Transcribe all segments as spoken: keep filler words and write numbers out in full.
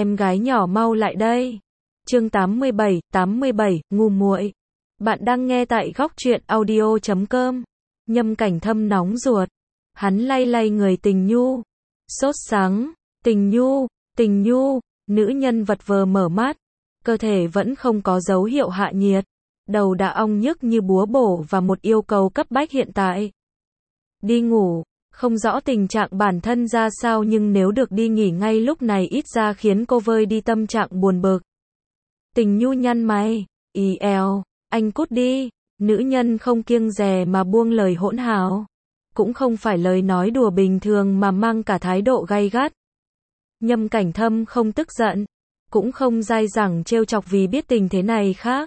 em gái nhỏ mau lại đây. Chương tám mươi bảy, tám mươi bảy, ngu muội. Bạn đang nghe tại góc truyện audio chấm com. Nhâm Cảnh Thâm nóng ruột. Hắn lay lay người Tình Nhu. Sốt sắng. Tình Nhu, Tình Nhu. Nữ nhân vật vờ mở mắt. Cơ thể vẫn không có dấu hiệu hạ nhiệt. Đầu đã ong nhức như búa bổ và một yêu cầu cấp bách hiện tại. Đi ngủ. Không rõ tình trạng bản thân ra sao nhưng nếu được đi nghỉ ngay lúc này ít ra khiến cô vơi đi tâm trạng buồn bực. Tình Nhu nhăn mày. Ý eo. Anh cút đi. Nữ nhân không kiêng dè mà buông lời hỗn hào. Cũng không phải lời nói đùa bình thường mà mang cả thái độ gay gắt. Nhâm Cảnh Thâm không tức giận. Cũng không dai dẳng trêu chọc vì biết tình thế này khác.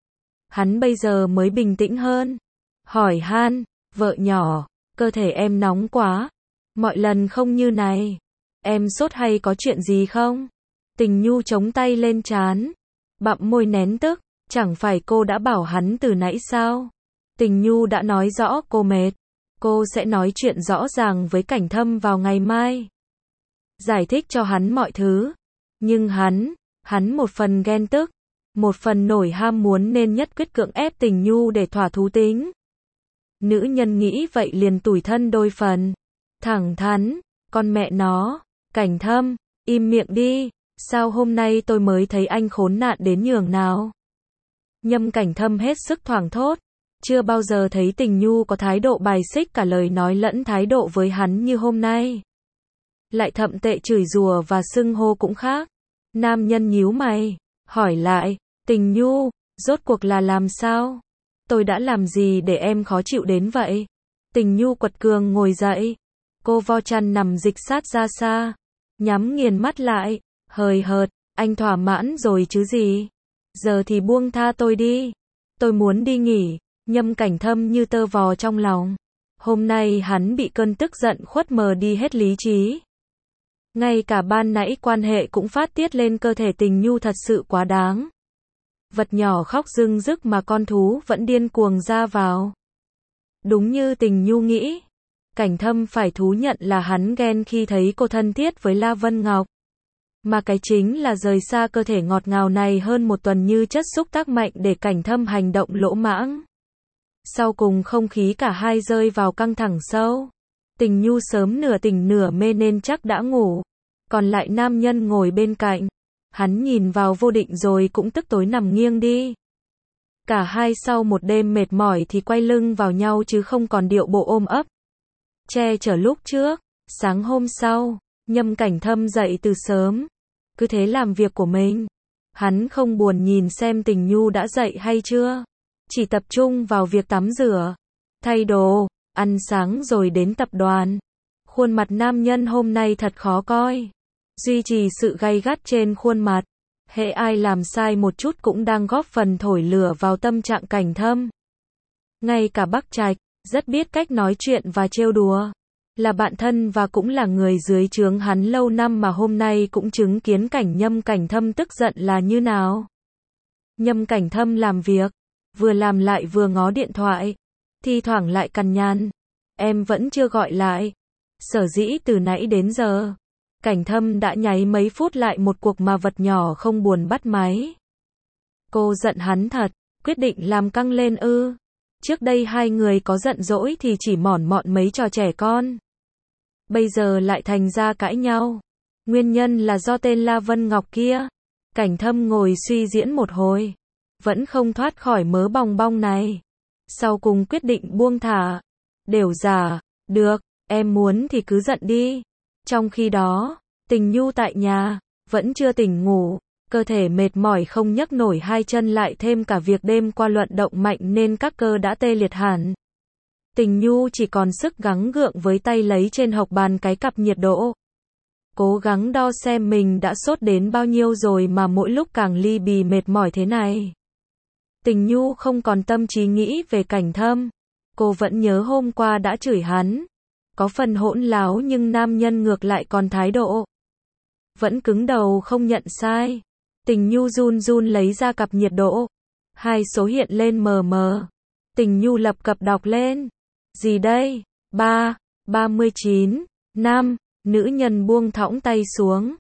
Hắn bây giờ mới bình tĩnh hơn. Hỏi han. Vợ nhỏ. Cơ thể em nóng quá. Mọi lần không như này. Em sốt hay có chuyện gì không? Tình Nhu chống tay lên trán. Bặm môi nén tức. Chẳng phải cô đã bảo hắn từ nãy sao? Tình Nhu đã nói rõ cô mệt. Cô sẽ nói chuyện rõ ràng với Cảnh Thâm vào ngày mai. Giải thích cho hắn mọi thứ. Nhưng hắn, hắn một phần ghen tức. Một phần nổi ham muốn nên nhất quyết cưỡng ép Tình Nhu để thỏa thú tính. Nữ nhân nghĩ vậy liền tủi thân đôi phần. Thẳng thắn, con mẹ nó, Cảnh Thâm, im miệng đi, sao hôm nay tôi mới thấy anh khốn nạn đến nhường nào. Nhâm Cảnh Thâm hết sức thoảng thốt, chưa bao giờ thấy Tình Nhu có thái độ bài xích cả lời nói lẫn thái độ với hắn như hôm nay. Lại thậm tệ chửi rủa và xưng hô cũng khác. Nam nhân nhíu mày, hỏi lại, Tình Nhu, rốt cuộc là làm sao? Tôi đã làm gì để em khó chịu đến vậy? Tình Nhu quật cường ngồi dậy. Cô vo chăn nằm dịch sát ra xa. Nhắm nghiền mắt lại. Hời hợt, anh thỏa mãn rồi chứ gì? Giờ thì buông tha tôi đi. Tôi muốn đi nghỉ. Nhâm Cảnh Thâm như tơ vò trong lòng. Hôm nay hắn bị cơn tức giận khuất mờ đi hết lý trí. Ngay cả ban nãy quan hệ cũng phát tiết lên cơ thể Tình Nhu thật sự quá đáng. Vật nhỏ khóc rưng rức mà con thú vẫn điên cuồng ra vào. Đúng như Tình Nhu nghĩ. Cảnh Thâm phải thú nhận là hắn ghen khi thấy cô thân thiết với La Vân Ngọc. Mà cái chính là rời xa cơ thể ngọt ngào này hơn một tuần như chất xúc tác mạnh để Cảnh Thâm hành động lỗ mãng. Sau cùng không khí cả hai rơi vào căng thẳng sâu. Tình Nhu sớm nửa tỉnh nửa mê nên chắc đã ngủ. Còn lại nam nhân ngồi bên cạnh. Hắn nhìn vào vô định rồi cũng tức tối nằm nghiêng đi. Cả hai sau một đêm mệt mỏi thì quay lưng vào nhau chứ không còn điệu bộ ôm ấp. Che chở lúc trước. Sáng hôm sau, Nhâm Cảnh Thâm dậy từ sớm. Cứ thế làm việc của mình. Hắn không buồn nhìn xem Tình Nhu đã dậy hay chưa. Chỉ tập trung vào việc tắm rửa, thay đồ, ăn sáng rồi đến tập đoàn. Khuôn mặt nam nhân hôm nay thật khó coi. Duy trì sự gay gắt trên khuôn mặt. Hễ ai làm sai một chút cũng đang góp phần thổi lửa vào tâm trạng Cảnh Thâm. Ngay cả Bắc Trạch, rất biết cách nói chuyện và trêu đùa. Là bạn thân và cũng là người dưới trướng hắn lâu năm mà hôm nay cũng chứng kiến cảnh Nhâm Cảnh Thâm tức giận là như nào. Nhâm Cảnh Thâm làm việc, vừa làm lại vừa ngó điện thoại. Thi thoảng lại cằn nhằn. Em vẫn chưa gọi lại. Sở dĩ từ nãy đến giờ. Cảnh Thâm đã nháy mấy phút lại một cuộc mà vật nhỏ không buồn bắt máy. Cô giận hắn thật, quyết định làm căng lên ư. Trước đây hai người có giận dỗi thì chỉ mỏn mọn mấy trò trẻ con. Bây giờ lại thành ra cãi nhau. Nguyên nhân là do tên La Vân Ngọc kia. Cảnh Thâm ngồi suy diễn một hồi. Vẫn không thoát khỏi mớ bòng bong này. Sau cùng quyết định buông thả. Đều giả, được, em muốn thì cứ giận đi. Trong khi đó, Tình Nhu tại nhà, vẫn chưa tỉnh ngủ, cơ thể mệt mỏi không nhấc nổi hai chân lại thêm cả việc đêm qua luận động mạnh nên các cơ đã tê liệt hẳn. Tình Nhu chỉ còn sức gắng gượng với tay lấy trên hộc bàn cái cặp nhiệt độ. Cố gắng đo xem mình đã sốt đến bao nhiêu rồi mà mỗi lúc càng ly bì mệt mỏi thế này. Tình Nhu không còn tâm trí nghĩ về Cảnh Thâm. Cô vẫn nhớ hôm qua đã chửi hắn. Có phần hỗn láo nhưng nam nhân ngược lại còn thái độ. Vẫn cứng đầu không nhận sai. Tình Nhu run run lấy ra cặp nhiệt độ. Hai số hiện lên mờ mờ. Tình Nhu lập cập đọc lên. Gì đây? ba, ba mươi chín, năm. Nữ nhân buông thõng tay xuống.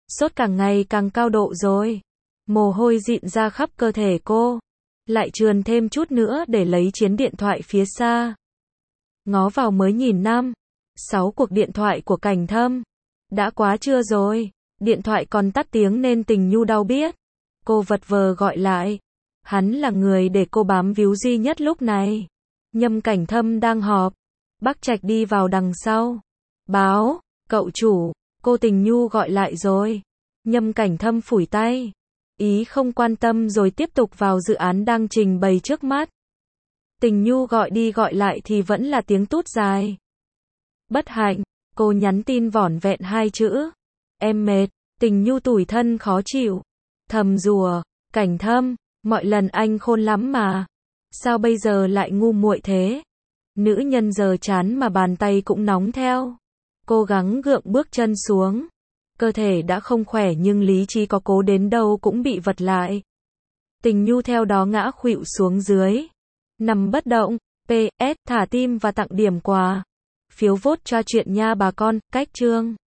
Sốt càng ngày càng cao độ rồi. Mồ hôi dịn ra khắp cơ thể cô. Lại trườn thêm chút nữa để lấy chiến điện thoại phía xa. Ngó vào mới nhìn năm, sáu cuộc điện thoại của Cảnh Thâm. Đã quá trưa rồi. Điện thoại còn tắt tiếng nên Tình Nhu đau biết. Cô vật vờ gọi lại. Hắn là người để cô bám víu duy nhất lúc này. Nhâm Cảnh Thâm đang họp. Bác Trạch đi vào đằng sau. Báo, cậu chủ, cô Tình Nhu gọi lại rồi. Nhâm Cảnh Thâm phủi tay. Ý không quan tâm rồi tiếp tục vào dự án đang trình bày trước mắt. Tình Nhu gọi đi gọi lại thì vẫn là tiếng tút dài. Bất hạnh, cô nhắn tin vỏn vẹn hai chữ. Em mệt. Tình Nhu tủi thân khó chịu. Thầm rủa, Cảnh Thâm, mọi lần anh khôn lắm mà. Sao bây giờ lại ngu muội thế? Nữ nhân giờ chán mà bàn tay cũng nóng theo. Cố gắng gượng bước chân xuống. Cơ thể đã không khỏe nhưng lý trí có cố đến đâu cũng bị vật lại. Tình Nhu theo đó ngã khuỵu xuống dưới. Nằm bất động. pê ét thả tim và tặng điểm quà. Phiếu vote cho chuyện nha bà con, cách chương.